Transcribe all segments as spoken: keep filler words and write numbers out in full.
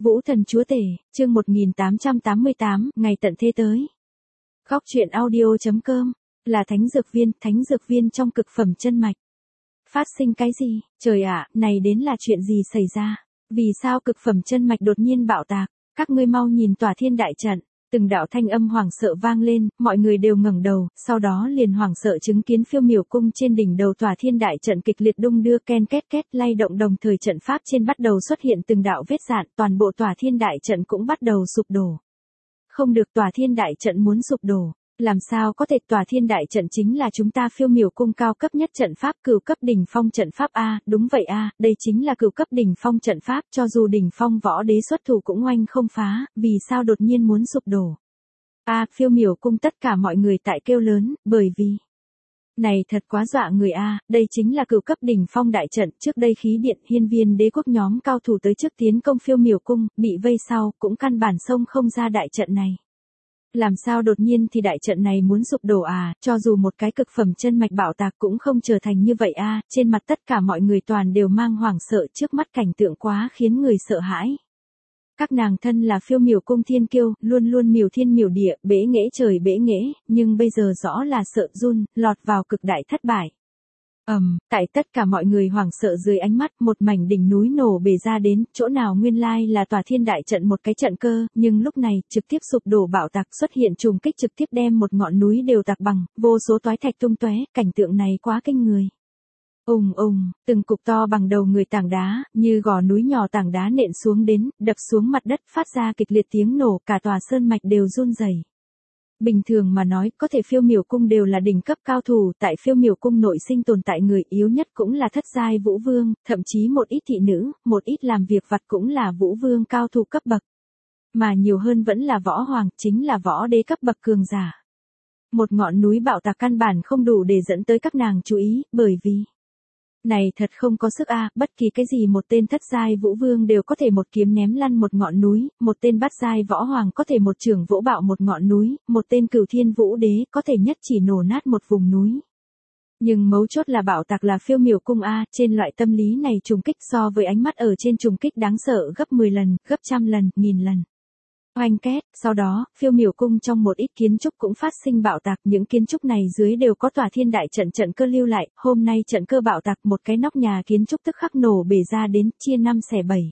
Vũ thần chúa tể, chương một nghìn tám trăm tám mươi tám, ngày tận thế tới. Góc truyện audio.com, là thánh dược viên, thánh dược viên trong cực phẩm chân mạch. Phát sinh cái gì? Trời ạ, này đến là chuyện gì xảy ra? Vì sao cực phẩm chân mạch đột nhiên bạo tạc? Các ngươi mau nhìn tòa thiên đại trận. Từng đạo thanh âm hoảng sợ vang lên, mọi người đều ngẩng đầu, sau đó liền hoảng sợ chứng kiến phiêu miểu cung trên đỉnh đầu tòa thiên đại trận kịch liệt đung đưa ken két két lay động, đồng thời trận pháp trên bắt đầu xuất hiện từng đạo vết rạn, toàn bộ tòa thiên đại trận cũng bắt đầu sụp đổ. Không được, tòa thiên đại trận muốn sụp đổ. Làm sao có thể? Tòa thiên đại trận chính là chúng ta phiêu miểu cung cao cấp nhất trận pháp, cửu cấp đỉnh phong trận pháp a, đúng vậy a, đây chính là cửu cấp đỉnh phong trận pháp, cho dù đỉnh phong võ đế xuất thủ cũng oanh không phá, vì sao đột nhiên muốn sụp đổ? A, phiêu miểu cung tất cả mọi người tại kêu lớn, bởi vì này thật quá dọa người a, đây chính là cửu cấp đỉnh phong đại trận, trước đây khí điện hiên viên đế quốc nhóm cao thủ tới trước tiến công phiêu miểu cung, bị vây sau, cũng căn bản xông không ra đại trận này. Làm sao đột nhiên thì đại trận này muốn sụp đổ à, cho dù một cái cực phẩm chân mạch bạo tạc cũng không trở thành như vậy a, trên mặt tất cả mọi người toàn đều mang hoảng sợ, trước mắt cảnh tượng quá khiến người sợ hãi. Các nàng thân là phiêu miểu cung thiên kiêu, luôn luôn miểu thiên miểu địa, bẽ nghễ trời bẽ nghễ, nhưng bây giờ rõ là sợ run, lọt vào cực đại thất bại. Ầm, um, tại tất cả mọi người hoảng sợ dưới ánh mắt, một mảnh đỉnh núi nổ bể ra đến, chỗ nào nguyên lai là tòa thiên đại trận một cái trận cơ, nhưng lúc này, trực tiếp sụp đổ bạo tạc xuất hiện trùng kích trực tiếp đem một ngọn núi đều tạc bằng, vô số toái thạch tung tóe, cảnh tượng này quá kinh người. Ùng ùng, từng cục to bằng đầu người tảng đá, như gò núi nhỏ tảng đá nện xuống đến, đập xuống mặt đất, phát ra kịch liệt tiếng nổ, cả tòa sơn mạch đều run rẩy. Bình thường mà nói, có thể phiêu miểu cung đều là đỉnh cấp cao thủ, tại phiêu miểu cung nội sinh tồn tại người yếu nhất cũng là thất giai vũ vương, thậm chí một ít thị nữ, một ít làm việc vặt cũng là vũ vương cao thủ cấp bậc. Mà nhiều hơn vẫn là võ hoàng, chính là võ đế cấp bậc cường giả. Một ngọn núi bạo tạc căn bản không đủ để dẫn tới các nàng chú ý, bởi vì này thật không có sức a, bất kỳ cái gì một tên thất giai vũ vương đều có thể một kiếm ném lăn một ngọn núi, một tên bát giai võ hoàng có thể một chưởng vỗ bạo một ngọn núi, một tên cửu thiên vũ đế có thể nhất chỉ nổ nát một vùng núi. Nhưng mấu chốt là bạo tạc là phiêu miểu cung a, trên loại tâm lý này trùng kích so với ánh mắt ở trên trùng kích đáng sợ gấp mười lần, gấp trăm lần, nghìn lần. Oanh két, sau đó, phiêu miểu cung trong một ít kiến trúc cũng phát sinh bạo tạc, những kiến trúc này dưới đều có tòa thiên đại trận trận cơ lưu lại, hôm nay trận cơ bạo tạc một cái nóc nhà kiến trúc tức khắc nổ bể ra đến, chia năm xẻ bảy.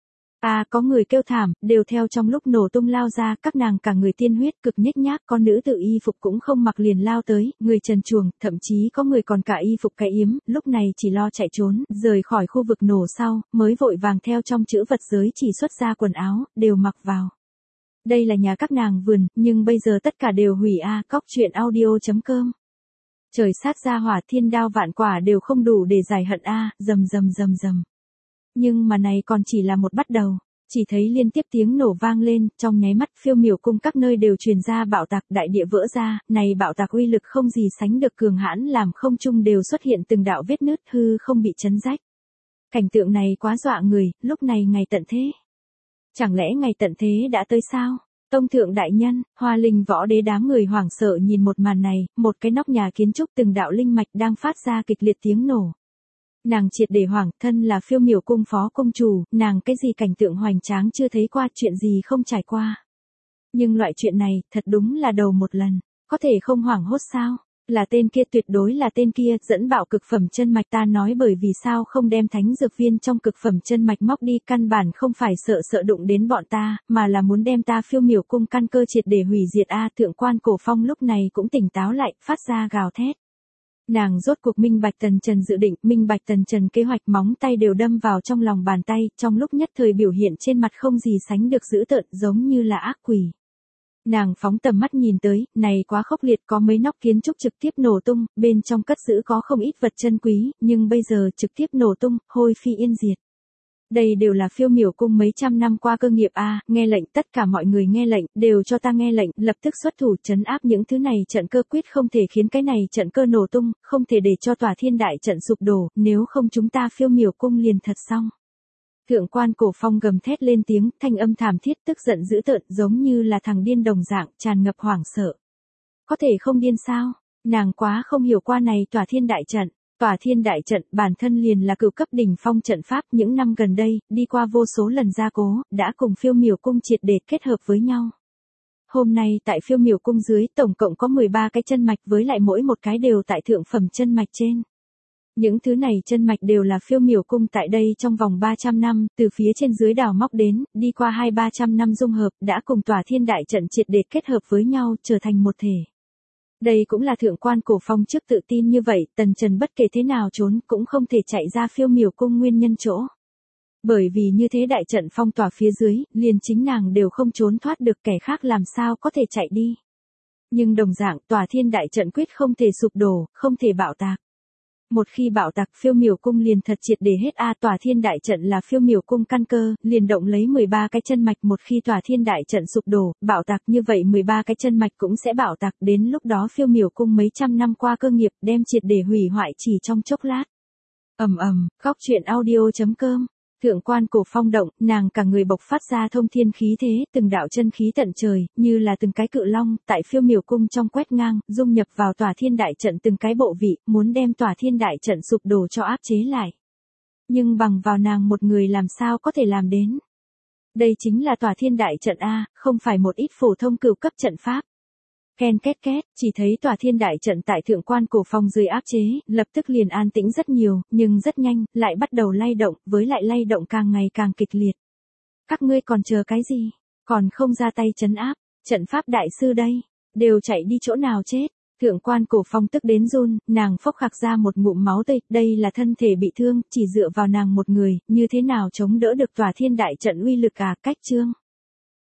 À, có người kêu thảm, đều theo trong lúc nổ tung lao ra, các nàng cả người tiên huyết cực nhếch nhác, con nữ tự y phục cũng không mặc liền lao tới, người trần truồng, thậm chí có người còn cả y phục cái yếm, lúc này chỉ lo chạy trốn, rời khỏi khu vực nổ sau, mới vội vàng theo trong chữ vật giới chỉ xuất ra quần áo, đều mặc vào. Đây là nhà các nàng vườn, nhưng bây giờ tất cả đều hủy a, góc truyện audio.com. Trời sát ra hỏa, thiên đao vạn quả đều không đủ để giải hận a, rầm rầm rầm rầm. Nhưng mà này còn chỉ là một bắt đầu, chỉ thấy liên tiếp tiếng nổ vang lên, trong nháy mắt phiêu miểu cung các nơi đều truyền ra bạo tạc, đại địa vỡ ra, này bạo tạc uy lực không gì sánh được cường hãn, làm không trung đều xuất hiện từng đạo vết nứt, hư không bị chấn rách. Cảnh tượng này quá dọa người, lúc này ngày tận thế. Chẳng lẽ ngày tận thế đã tới sao? Tông thượng đại nhân, Hoa Linh võ đế đám người hoảng sợ nhìn một màn này, một cái nóc nhà kiến trúc từng đạo linh mạch đang phát ra kịch liệt tiếng nổ. Nàng triệt để hoảng, thân là phiêu miểu cung phó công chủ, nàng cái gì cảnh tượng hoành tráng chưa thấy qua, chuyện gì không trải qua. Nhưng loại chuyện này, thật đúng là đầu một lần, có thể không hoảng hốt sao? Là tên kia, tuyệt đối là tên kia, dẫn bạo cực phẩm chân mạch, ta nói bởi vì sao không đem thánh dược viên trong cực phẩm chân mạch móc đi, căn bản không phải sợ sợ đụng đến bọn ta, mà là muốn đem ta phiêu miểu cung căn cơ triệt để hủy diệt a. Thượng quan Cổ Phong lúc này cũng tỉnh táo lại, phát ra gào thét. Nàng rốt cuộc minh bạch Tần Trần dự định, minh bạch Tần Trần kế hoạch, móng tay đều đâm vào trong lòng bàn tay, trong lúc nhất thời biểu hiện trên mặt không gì sánh được dữ tợn, giống như là ác quỷ. Nàng phóng tầm mắt nhìn tới, này quá khốc liệt, có mấy nóc kiến trúc trực tiếp nổ tung, bên trong cất giữ có không ít vật chân quý, nhưng bây giờ trực tiếp nổ tung, hôi phi yên diệt. Đây đều là phiêu miểu cung mấy trăm năm qua cơ nghiệp a, nghe lệnh, tất cả mọi người nghe lệnh, đều cho ta nghe lệnh, lập tức xuất thủ trấn áp những thứ này, trận cơ quyết không thể khiến cái này trận cơ nổ tung, không thể để cho tòa thiên đại trận sụp đổ, nếu không chúng ta phiêu miểu cung liền thật xong. Thượng quan Cổ Phong gầm thét lên tiếng, thanh âm thảm thiết tức giận dữ tợn, giống như là thằng điên đồng dạng, tràn ngập hoảng sợ. Có thể không điên sao? Nàng quá không hiểu qua này tòa thiên đại trận. Tòa Thiên Đại Trận bản thân liền là cửu cấp đỉnh phong trận pháp, những năm gần đây, đi qua vô số lần gia cố, đã cùng Phiêu Miểu Cung triệt để kết hợp với nhau. Hôm nay tại Phiêu Miểu Cung dưới tổng cộng có mười ba cái chân mạch, với lại mỗi một cái đều tại thượng phẩm chân mạch trên. Những thứ này chân mạch đều là Phiêu Miểu Cung tại đây trong vòng ba trăm năm, từ phía trên dưới đào móc đến, đi qua hai ba trăm năm dung hợp, đã cùng Tòa Thiên Đại Trận triệt để kết hợp với nhau, trở thành một thể. Đây cũng là Thượng Quan Cổ Phong trước tự tin như vậy, Tần Trần bất kể thế nào trốn cũng không thể chạy ra Phiêu Miểu Cung nguyên nhân chỗ. Bởi vì như thế đại trận phong tỏa phía dưới, liền chính nàng đều không trốn thoát được, kẻ khác làm sao có thể chạy đi. Nhưng đồng dạng, Tòa Thiên Đại Trận quyết không thể sụp đổ, không thể bạo tạc. Một khi bạo tạc, Phiêu Miểu Cung liền thật triệt để hết a. Tòa Thiên Đại Trận là Phiêu Miểu Cung căn cơ, liền động lấy mười ba cái chân mạch, một khi Tòa Thiên Đại Trận sụp đổ, bạo tạc như vậy mười ba cái chân mạch cũng sẽ bạo tạc, đến lúc đó Phiêu Miểu Cung mấy trăm năm qua cơ nghiệp đem triệt để hủy hoại chỉ trong chốc lát. Ầm ầm, Góc Truyện Audio chấm com. Thượng Quan Cổ Phong động, nàng cả người bộc phát ra thông thiên khí thế, từng đạo chân khí tận trời, như là từng cái cự long, tại Phiêu Miểu Cung trong quét ngang, dung nhập vào Tòa Thiên Đại Trận từng cái bộ vị, muốn đem Tòa Thiên Đại Trận sụp đổ cho áp chế lại. Nhưng bằng vào nàng một người làm sao có thể làm đến. Đây chính là Tòa Thiên Đại Trận a, không phải một ít phổ thông cửu cấp trận pháp. Ken két két, chỉ thấy Tòa Thiên Đại Trận tại Thượng Quan Cổ Phong dưới áp chế, lập tức liền an tĩnh rất nhiều, nhưng rất nhanh, lại bắt đầu lay động, với lại lay động càng ngày càng kịch liệt. Các ngươi còn chờ cái gì? Còn không ra tay trấn áp, trận pháp đại sư đây, đều chạy đi chỗ nào chết? Thượng Quan Cổ Phong tức đến run, nàng phốc khạc ra một ngụm máu tươi, đây là thân thể bị thương, chỉ dựa vào nàng một người, như thế nào chống đỡ được Tòa Thiên Đại Trận uy lực à, cách chương.